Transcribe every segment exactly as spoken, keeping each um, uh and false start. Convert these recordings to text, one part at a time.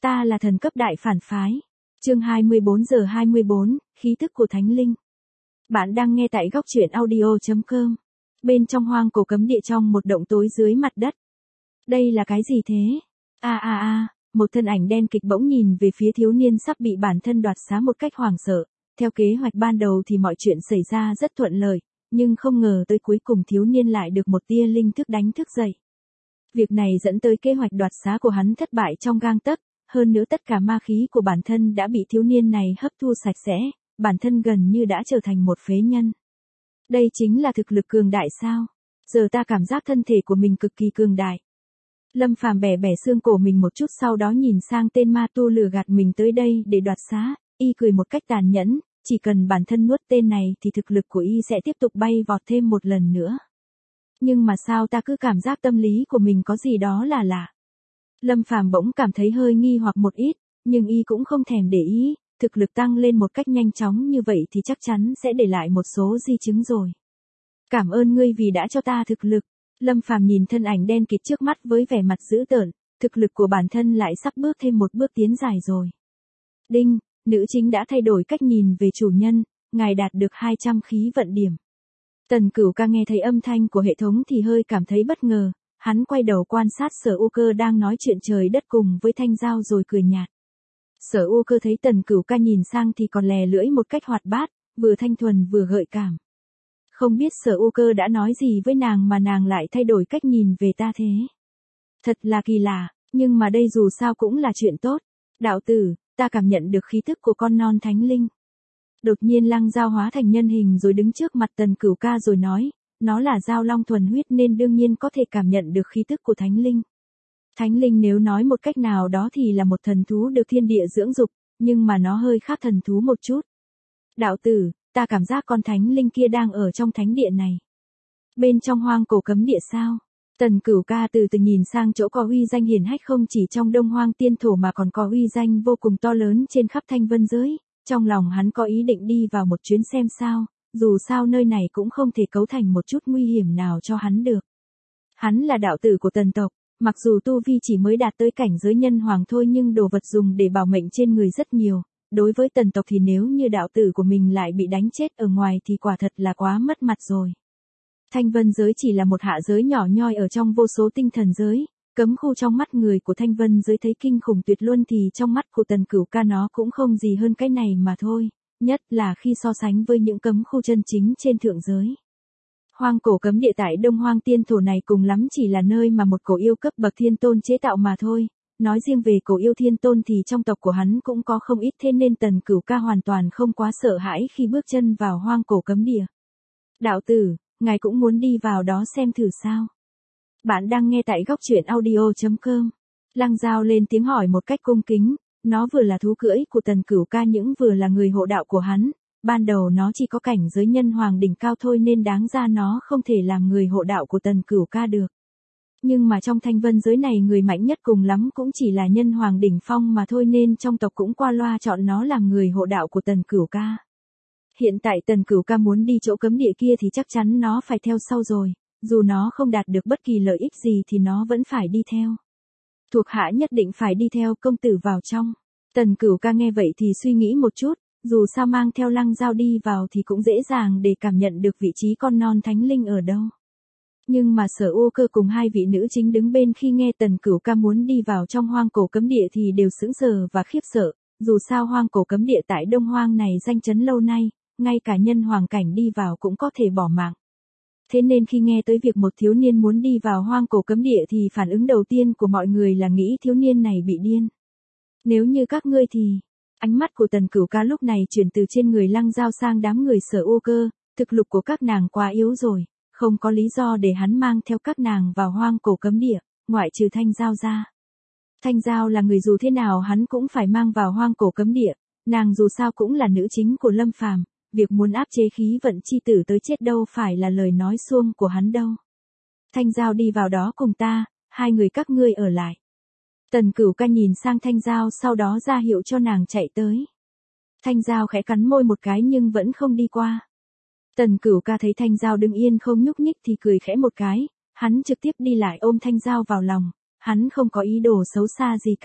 Ta là thần cấp đại phản phái. Chương hai mươi bốn giờ hai mươi bốn, khí tức của Thánh Linh. Bạn đang nghe tại góc truyện audio chấm com. Bên trong hoang cổ cấm địa trong một động tối dưới mặt đất. Đây là cái gì thế? A a a, một thân ảnh đen kịch bỗng nhìn về phía thiếu niên sắp bị bản thân đoạt xá một cách hoảng sợ. Theo kế hoạch ban đầu thì mọi chuyện xảy ra rất thuận lợi, nhưng không ngờ tới cuối cùng thiếu niên lại được một tia linh thức đánh thức dậy. Việc này dẫn tới kế hoạch đoạt xá của hắn thất bại trong gang tấc, hơn nữa tất cả ma khí của bản thân đã bị thiếu niên này hấp thu sạch sẽ, bản thân gần như đã trở thành một phế nhân. Đây chính là thực lực cường đại sao? Giờ ta cảm giác thân thể của mình cực kỳ cường đại. Lâm Phàm bẻ bẻ xương cổ mình một chút, sau đó nhìn sang tên ma tu lừa gạt mình tới đây để đoạt xá, y cười một cách tàn nhẫn, chỉ cần bản thân nuốt tên này thì thực lực của y sẽ tiếp tục bay vọt thêm một lần nữa. Nhưng mà sao ta cứ cảm giác tâm lý của mình có gì đó là lạ. Lâm Phàm bỗng cảm thấy hơi nghi hoặc một ít, nhưng y cũng không thèm để ý, thực lực tăng lên một cách nhanh chóng như vậy thì chắc chắn sẽ để lại một số di chứng rồi. Cảm ơn ngươi vì đã cho ta thực lực. Lâm Phàm nhìn thân ảnh đen kịt trước mắt với vẻ mặt dữ tợn, thực lực của bản thân lại sắp bước thêm một bước tiến dài rồi. Đinh, nữ chính đã thay đổi cách nhìn về chủ nhân, ngài đạt được hai trăm khí vận điểm. Tần Cửu Ca nghe thấy âm thanh của hệ thống thì hơi cảm thấy bất ngờ, hắn quay đầu quan sát Sở U Cơ đang nói chuyện trời đất cùng với Thanh Giao rồi cười nhạt. Sở U Cơ thấy Tần Cửu Ca nhìn sang thì còn lè lưỡi một cách hoạt bát, vừa thanh thuần vừa gợi cảm. Không biết Sở U Cơ đã nói gì với nàng mà nàng lại thay đổi cách nhìn về ta thế. Thật là kỳ lạ, nhưng mà đây dù sao cũng là chuyện tốt. Đạo tử, ta cảm nhận được khí tức của con non Thánh Linh. Đột nhiên Lăng Giao hóa thành nhân hình rồi đứng trước mặt Tần Cửu Ca rồi nói, nó là Giao Long thuần huyết nên đương nhiên có thể cảm nhận được khí tức của Thánh Linh. Thánh Linh nếu nói một cách nào đó thì là một thần thú được thiên địa dưỡng dục, nhưng mà nó hơi khác thần thú một chút. Đạo tử, ta cảm giác con Thánh Linh kia đang ở trong thánh địa này. Bên trong hoang cổ cấm địa sao? Tần Cửu Ca từ từ nhìn sang chỗ có uy danh hiển hách không chỉ trong Đông Hoang Tiên Thổ mà còn có uy danh vô cùng to lớn trên khắp Thanh Vân giới. Trong lòng hắn có ý định đi vào một chuyến xem sao, dù sao nơi này cũng không thể cấu thành một chút nguy hiểm nào cho hắn được. Hắn là đạo tử của Tần tộc, mặc dù tu vi chỉ mới đạt tới cảnh giới nhân hoàng thôi nhưng đồ vật dùng để bảo mệnh trên người rất nhiều. Đối với Tần tộc thì nếu như đạo tử của mình lại bị đánh chết ở ngoài thì quả thật là quá mất mặt rồi. Thanh Vân giới chỉ là một hạ giới nhỏ nhoi ở trong vô số tinh thần giới, cấm khu trong mắt người của Thanh Vân giới thấy kinh khủng tuyệt luân thì trong mắt của Tần Cửu Ca nó cũng không gì hơn cái này mà thôi, nhất là khi so sánh với những cấm khu chân chính trên thượng giới. Hoang cổ cấm địa tại Đông Hoang Tiên Thổ này cùng lắm chỉ là nơi mà một cổ yêu cấp bậc thiên tôn chế tạo mà thôi. Nói riêng về cổ yêu thiên tôn thì trong tộc của hắn cũng có không ít, thế nên Tần Cửu Ca hoàn toàn không quá sợ hãi khi bước chân vào hoang cổ cấm địa. Đạo tử, ngài cũng muốn đi vào đó xem thử sao? Bạn đang nghe tại góc truyện audio chấm com. Lăng Giao lên tiếng hỏi một cách cung kính, nó vừa là thú cưỡi của Tần Cửu Ca những vừa là người hộ đạo của hắn. Ban đầu nó chỉ có cảnh giới nhân hoàng đỉnh cao thôi nên đáng ra nó không thể làm người hộ đạo của Tần Cửu Ca được. Nhưng mà trong Thanh Vân giới này người mạnh nhất cùng lắm cũng chỉ là nhân hoàng đỉnh phong mà thôi nên trong tộc cũng qua loa chọn nó làm người hộ đạo của Tần Cửu Ca. Hiện tại Tần Cửu Ca muốn đi chỗ cấm địa kia thì chắc chắn nó phải theo sau rồi, dù nó không đạt được bất kỳ lợi ích gì thì nó vẫn phải đi theo. Thuộc hạ nhất định phải đi theo công tử vào trong. Tần Cửu Ca nghe vậy thì suy nghĩ một chút, dù sao mang theo Lăng Giao đi vào thì cũng dễ dàng để cảm nhận được vị trí con non Thánh Linh ở đâu. Nhưng mà Sở U Cơ cùng hai vị nữ chính đứng bên khi nghe Tần Cửu Ca muốn đi vào trong hoang cổ cấm địa thì đều sững sờ và khiếp sợ, dù sao hoang cổ cấm địa tại Đông Hoang này danh chấn lâu nay, ngay cả nhân hoàng cảnh đi vào cũng có thể bỏ mạng. Thế nên khi nghe tới việc một thiếu niên muốn đi vào hoang cổ cấm địa thì phản ứng đầu tiên của mọi người là nghĩ thiếu niên này bị điên. Nếu như các ngươi thì... Ánh mắt của Tần Cửu Ca lúc này chuyển từ trên người Lăng Giao sang đám người Sở U Cơ, thực lực của các nàng quá yếu rồi, không có lý do để hắn mang theo các nàng vào hoang cổ cấm địa, ngoại trừ Thanh Giao ra. Thanh Giao là người dù thế nào hắn cũng phải mang vào hoang cổ cấm địa, nàng dù sao cũng là nữ chính của Lâm Phàm, việc muốn áp chế khí vận chi tử tới chết đâu phải là lời nói suông của hắn đâu. Thanh Giao đi vào đó cùng ta, hai người các ngươi ở lại. Tần Cửu Ca nhìn sang Thanh Giao sau đó ra hiệu cho nàng chạy tới. Thanh Giao khẽ cắn môi một cái nhưng vẫn không đi qua. Tần Cửu Ca thấy Thanh Giao đứng yên không nhúc nhích thì cười khẽ một cái, hắn trực tiếp đi lại ôm Thanh Giao vào lòng, hắn không có ý đồ xấu xa gì cả,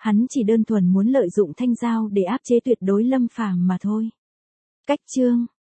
hắn chỉ đơn thuần muốn lợi dụng thanh giao để áp chế tuyệt đối Lâm Phàm mà thôi. Cách chương